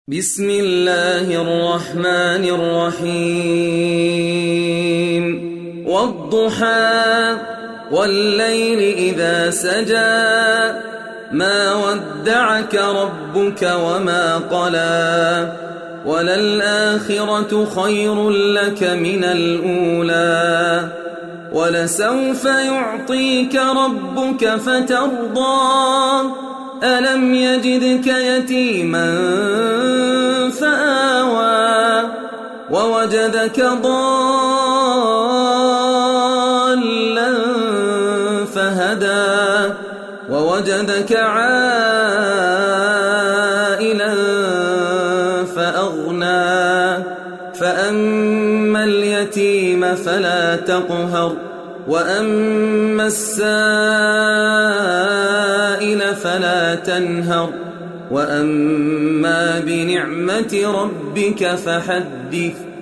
بسم الله الرحمن الرحيم والضحى والليل إذا سجى ما ودعك ربك وما قلى وللآخرة خير لك من الأولى ولسوف يعطيك ربك فترضى ألم يجدك يتيما فآوى ووجدك ضالا فهدى ووجدك عائلا فأغنى فأما اليتيم فلا تقهر وأما السائل فلا تنهر وأما بنعمة ربك فحدث